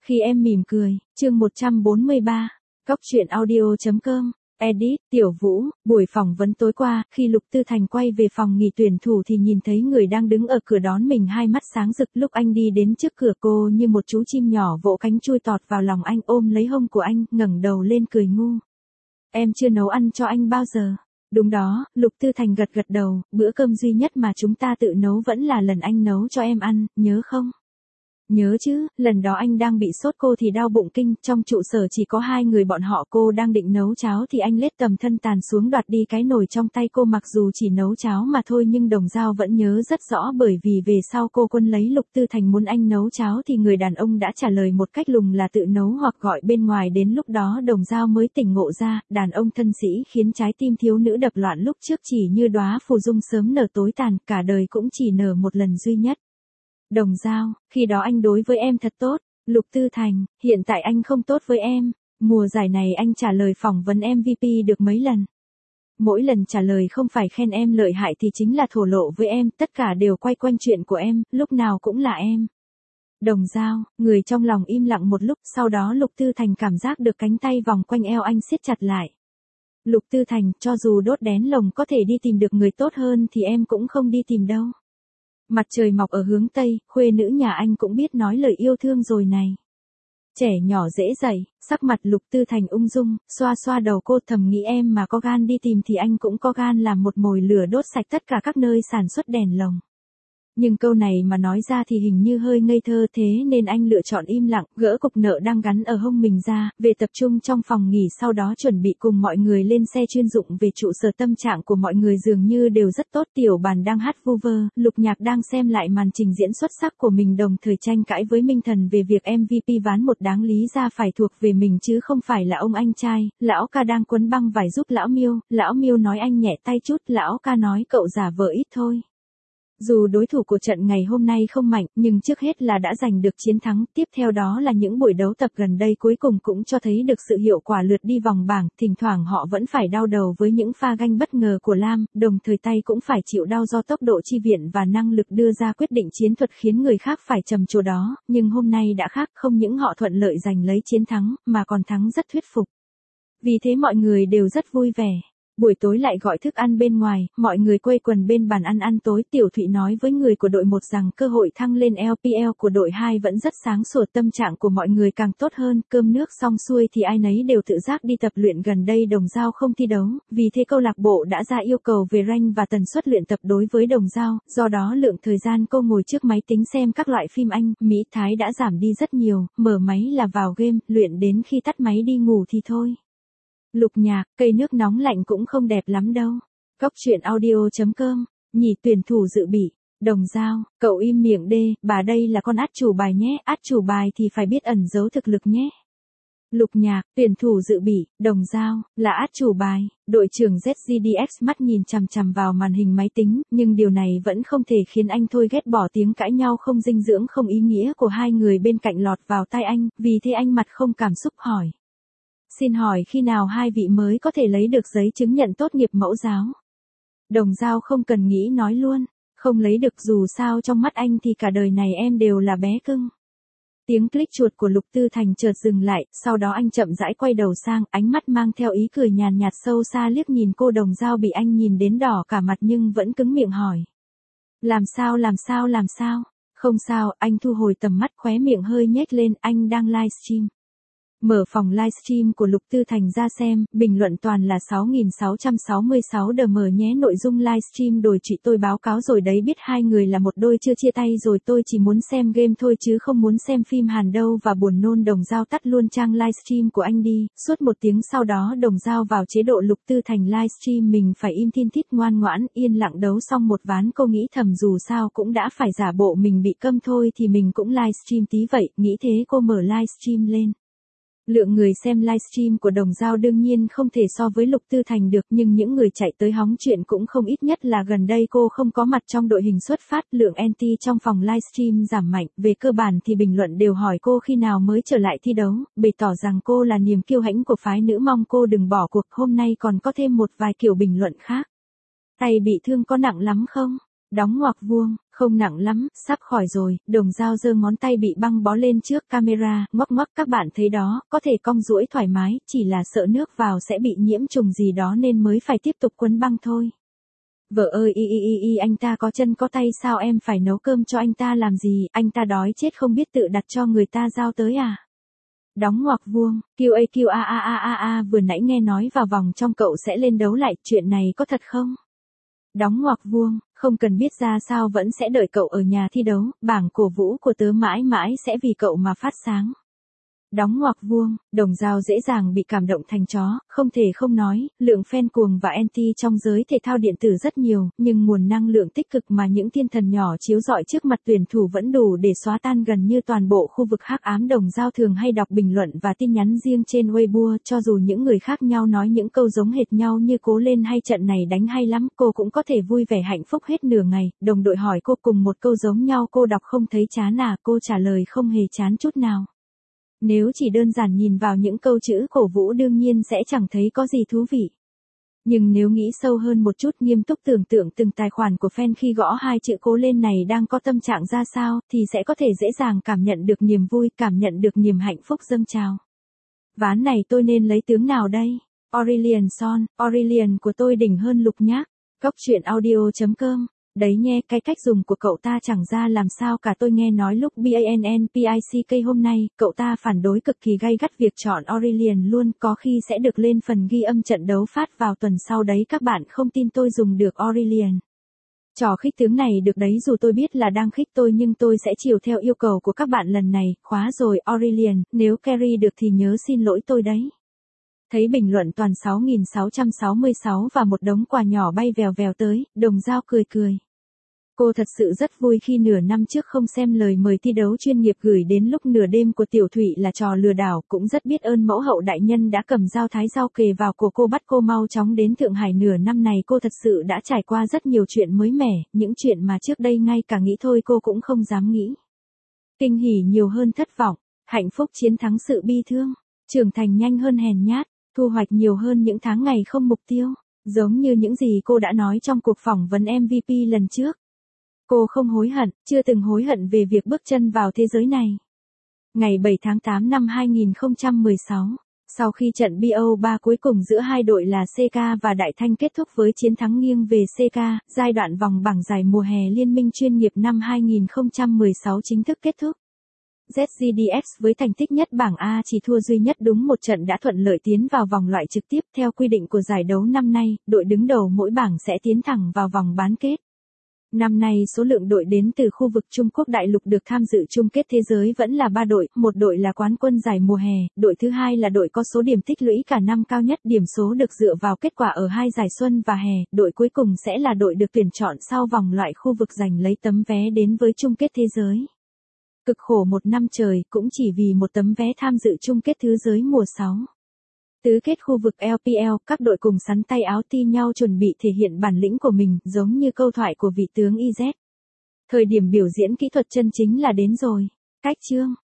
Khi em mỉm cười, chương 143, Cóc truyện audio.com, edit, Tiểu Vũ, buổi phỏng vấn tối qua, khi Lục Tư Thành quay về phòng nghỉ tuyển thủ thì nhìn thấy người đang đứng ở cửa đón mình hai mắt sáng rực. Lúc anh đi đến trước cửa cô như một chú chim nhỏ vỗ cánh chui tọt vào lòng anh ôm lấy hông của anh, ngẩng đầu lên cười ngu. Em chưa nấu ăn cho anh bao giờ. Đúng đó, Lục Tư Thành gật gật đầu, bữa cơm duy nhất mà chúng ta tự nấu vẫn là lần anh nấu cho em ăn, nhớ không? Nhớ chứ, lần đó anh đang bị sốt cô thì đau bụng kinh, trong trụ sở chỉ có hai người bọn họ, cô đang định nấu cháo thì anh lết tầm thân tàn xuống đoạt đi cái nồi trong tay cô. Mặc dù chỉ nấu cháo mà thôi nhưng Đồng Dao vẫn nhớ rất rõ, bởi vì về sau cô quân lấy Lục Tư Thành muốn anh nấu cháo thì người đàn ông đã trả lời một cách lùng là tự nấu hoặc gọi bên ngoài. Đến lúc đó Đồng Dao mới tỉnh ngộ ra, đàn ông thân sĩ khiến trái tim thiếu nữ đập loạn lúc trước chỉ như đóa phù dung sớm nở tối tàn, cả đời cũng chỉ nở một lần duy nhất. Đồng Dao, khi đó anh đối với em thật tốt. Lục Tư Thành, hiện tại anh không tốt với em. Mùa giải này anh trả lời phỏng vấn MVP được mấy lần. Mỗi lần trả lời không phải khen em lợi hại thì chính là thổ lộ với em, tất cả đều quay quanh chuyện của em, lúc nào cũng là em. Đồng Dao, người trong lòng im lặng một lúc, sau đó Lục Tư Thành cảm giác được cánh tay vòng quanh eo anh siết chặt lại. Lục Tư Thành, cho dù đốt đén lồng có thể đi tìm được người tốt hơn thì em cũng không đi tìm đâu. Mặt trời mọc ở hướng Tây, khuê nữ nhà anh cũng biết nói lời yêu thương rồi này. Trẻ nhỏ dễ dạy, sắc mặt Lục Tư Thành ung dung, xoa xoa đầu cô, thầm nghĩ em mà có gan đi tìm thì anh cũng có gan làm một mồi lửa đốt sạch tất cả các nơi sản xuất đèn lồng. Nhưng câu này mà nói ra thì hình như hơi ngây thơ, thế nên anh lựa chọn im lặng, gỡ cục nợ đang gắn ở hông mình ra, về tập trung trong phòng nghỉ, sau đó chuẩn bị cùng mọi người lên xe chuyên dụng về trụ sở. Tâm trạng của mọi người dường như đều rất tốt. Tiểu Bàn đang hát vu vơ, Lục Nhạc đang xem lại màn trình diễn xuất sắc của mình, đồng thời tranh cãi với Minh Thần về việc MVP ván một đáng lý ra phải thuộc về mình chứ không phải là ông anh trai. Lão ca đang quấn băng vải giúp Lão Miêu nói anh nhẹ tay chút, Lão ca nói cậu giả vờ ít thôi. Dù đối thủ của trận ngày hôm nay không mạnh, nhưng trước hết là đã giành được chiến thắng, tiếp theo đó là những buổi đấu tập gần đây cuối cùng cũng cho thấy được sự hiệu quả lượt đi vòng bảng, thỉnh thoảng họ vẫn phải đau đầu với những pha ganh bất ngờ của Lam, đồng thời tay cũng phải chịu đau do tốc độ chi viện và năng lực đưa ra quyết định chiến thuật khiến người khác phải trầm trồ đó, nhưng hôm nay đã khác, không những họ thuận lợi giành lấy chiến thắng, mà còn thắng rất thuyết phục. Vì thế mọi người đều rất vui vẻ. Buổi tối lại gọi thức ăn bên ngoài, mọi người quây quần bên bàn ăn tối. Tiểu Thụy nói với người của đội 1 rằng cơ hội thăng lên LPL của đội 2 vẫn rất sáng sủa, tâm trạng của mọi người càng tốt hơn. Cơm nước xong xuôi thì ai nấy đều tự giác đi tập luyện. Gần đây Đồng Dao không thi đấu, vì thế câu lạc bộ đã ra yêu cầu về rank và tần suất luyện tập đối với Đồng Dao, do đó lượng thời gian cô ngồi trước máy tính xem các loại phim Anh, Mỹ, Thái đã giảm đi rất nhiều, mở máy là vào game, luyện đến khi tắt máy đi ngủ thì thôi. Lục Nhạc, cây nước nóng lạnh cũng không đẹp lắm đâu. Cóc truyện audio.com, nhỉ tuyển thủ dự bị. Đồng Dao, cậu im miệng đê, bà đây là con át chủ bài nhé, át chủ bài thì phải biết ẩn giấu thực lực nhé. Lục Nhạc, tuyển thủ dự bị, Đồng Dao, là át chủ bài. Đội trưởng ZGDX mắt nhìn chằm chằm vào màn hình máy tính, nhưng điều này vẫn không thể khiến anh thôi ghét bỏ tiếng cãi nhau không dinh dưỡng không ý nghĩa của hai người bên cạnh lọt vào tai anh, vì thế anh mặt không cảm xúc hỏi. Xin hỏi khi nào hai vị mới có thể lấy được giấy chứng nhận tốt nghiệp mẫu giáo? Đồng Dao không cần nghĩ nói luôn, không lấy được, dù sao trong mắt anh thì cả đời này em đều là bé cưng. Tiếng click chuột của Lục Tư Thành chợt dừng lại, sau đó anh chậm rãi quay đầu sang, ánh mắt mang theo ý cười nhàn nhạt sâu xa liếc nhìn cô. Đồng Dao bị anh nhìn đến đỏ cả mặt nhưng vẫn cứng miệng hỏi. Làm sao? Không sao, anh thu hồi tầm mắt, khóe miệng hơi nhếch lên, anh đang livestream. Mở phòng livestream của Lục Tư Thành ra xem, bình luận toàn là 6.666 đm nhé. Nội dung livestream đồi chị tôi báo cáo rồi đấy, biết hai người là một đôi chưa chia tay rồi, tôi chỉ muốn xem game thôi chứ không muốn xem phim Hàn đâu, và buồn nôn. Đồng Dao tắt luôn trang livestream của anh đi. Suốt 1 tiếng sau đó Đồng Dao vào chế độ Lục Tư Thành livestream mình phải im thiên thít ngoan ngoãn, yên lặng đấu xong một ván. Cô nghĩ thầm dù sao cũng đã phải giả bộ mình bị câm thôi thì mình cũng livestream tí vậy, nghĩ thế cô mở livestream lên. Lượng người xem livestream của Đồng Dao đương nhiên không thể so với Lục Tư Thành được, nhưng những người chạy tới hóng chuyện cũng không ít, nhất là gần đây cô không có mặt trong đội hình xuất phát, lượng anti trong phòng livestream giảm mạnh, về cơ bản thì bình luận đều hỏi cô khi nào mới trở lại thi đấu, bày tỏ rằng cô là niềm kiêu hãnh của phái nữ, mong cô đừng bỏ cuộc. Hôm nay còn có thêm một vài kiểu bình luận khác. Tay bị thương có nặng lắm không? Đóng ngoặc vuông, Không nặng lắm, sắp khỏi rồi. Đồng Dao giơ ngón tay bị băng bó lên trước camera, ngoắc ngoắc, các bạn thấy đó, có thể cong duỗi thoải mái, chỉ là sợ nước vào sẽ bị nhiễm trùng gì đó nên mới phải tiếp tục quấn băng thôi. Vợ ơi, anh ta có chân có tay, sao em phải nấu cơm cho anh ta làm gì, anh ta đói chết không biết tự đặt cho người ta giao tới à? Đóng ngoặc vuông, QA, vừa nãy nghe nói vào vòng trong cậu sẽ lên đấu lại, chuyện này có thật không? Đóng ngoặc vuông, không cần biết ra sao vẫn sẽ đợi cậu ở nhà thi đấu, bảng cổ vũ của tớ mãi mãi sẽ vì cậu mà phát sáng. Đóng ngoặc vuông, Đồng Dao dễ dàng bị cảm động thành chó, không thể không nói, lượng fan cuồng và anti trong giới thể thao điện tử rất nhiều, nhưng nguồn năng lượng tích cực mà những thiên thần nhỏ chiếu rọi trước mặt tuyển thủ vẫn đủ để xóa tan gần như toàn bộ khu vực hắc ám. Đồng Dao thường hay đọc bình luận và tin nhắn riêng trên Weibo, cho dù những người khác nhau nói những câu giống hệt nhau như cố lên hay trận này đánh hay lắm, cô cũng có thể vui vẻ hạnh phúc hết nửa ngày. Đồng đội hỏi cô cùng một câu giống nhau, cô đọc không thấy chán à, cô trả lời không hề chán chút nào. Nếu chỉ đơn giản nhìn vào những câu chữ cổ vũ đương nhiên sẽ chẳng thấy có gì thú vị. Nhưng nếu nghĩ sâu hơn một chút, nghiêm túc tưởng tượng từng tài khoản của fan khi gõ hai chữ cố lên này đang có tâm trạng ra sao, thì sẽ có thể dễ dàng cảm nhận được niềm vui, cảm nhận được niềm hạnh phúc dâng trào. Ván này tôi nên lấy tướng nào đây? Aurélien Son, Aurélien của tôi đỉnh hơn Lục nhác. Góc truyện audio.com. Đấy nghe, cái cách dùng của cậu ta chẳng ra làm sao cả. Tôi nghe nói lúc BANNPICK hôm nay, cậu ta phản đối cực kỳ gay gắt việc chọn Aurélien luôn, có khi sẽ được lên phần ghi âm trận đấu phát vào tuần sau đấy. Các bạn không tin tôi dùng được Aurélien. Trò khích tướng này được đấy, dù tôi biết là đang khích tôi nhưng tôi sẽ chiều theo yêu cầu của các bạn lần này. Khóa rồi Aurélien, nếu carry được thì nhớ xin lỗi tôi đấy. Thấy bình luận toàn 6.666 và một đống quà nhỏ bay vèo vèo tới, Đồng Dao cười cười. Cô thật sự rất vui khi nửa năm trước không xem lời mời thi đấu chuyên nghiệp gửi đến lúc nửa đêm của Tiểu Thụy là trò lừa đảo, cũng rất biết ơn mẫu hậu đại nhân đã cầm dao thái rau kề vào cổ cô, bắt cô mau chóng đến Thượng Hải. Nửa năm này cô thật sự đã trải qua rất nhiều chuyện mới mẻ, những chuyện mà trước đây ngay cả nghĩ thôi cô cũng không dám nghĩ. Kinh hỉ nhiều hơn thất vọng, hạnh phúc chiến thắng sự bi thương, trưởng thành nhanh hơn hèn nhát, thu hoạch nhiều hơn những tháng ngày không mục tiêu, giống như những gì cô đã nói trong cuộc phỏng vấn MVP lần trước. Cô không hối hận, chưa từng hối hận về việc bước chân vào thế giới này. Ngày 7 tháng 8 năm 2016, sau khi trận BO3 cuối cùng giữa hai đội là CK và Đại Thanh kết thúc với chiến thắng nghiêng về CK, giai đoạn vòng bảng giải mùa hè Liên minh chuyên nghiệp năm 2016 chính thức kết thúc. ZGDX với thành tích nhất bảng A chỉ thua duy nhất đúng một trận đã thuận lợi tiến vào vòng loại trực tiếp. Theo quy định của giải đấu năm nay, đội đứng đầu mỗi bảng sẽ tiến thẳng vào vòng bán kết. Năm nay số lượng đội đến từ khu vực Trung Quốc đại lục được tham dự chung kết thế giới vẫn là 3 đội, một đội là quán quân giải mùa hè, đội thứ hai là đội có số điểm tích lũy cả năm cao nhất, điểm số được dựa vào kết quả ở hai giải xuân và hè, đội cuối cùng sẽ là đội được tuyển chọn sau vòng loại khu vực giành lấy tấm vé đến với chung kết thế giới. Cực khổ một năm trời cũng chỉ vì một tấm vé tham dự chung kết thế giới mùa 6. Tứ kết khu vực LPL, các đội cùng sắn tay áo ti nhau chuẩn bị thể hiện bản lĩnh của mình, giống như câu thoại của vị tướng IZ. Thời điểm biểu diễn kỹ thuật chân chính là đến rồi. Cách chương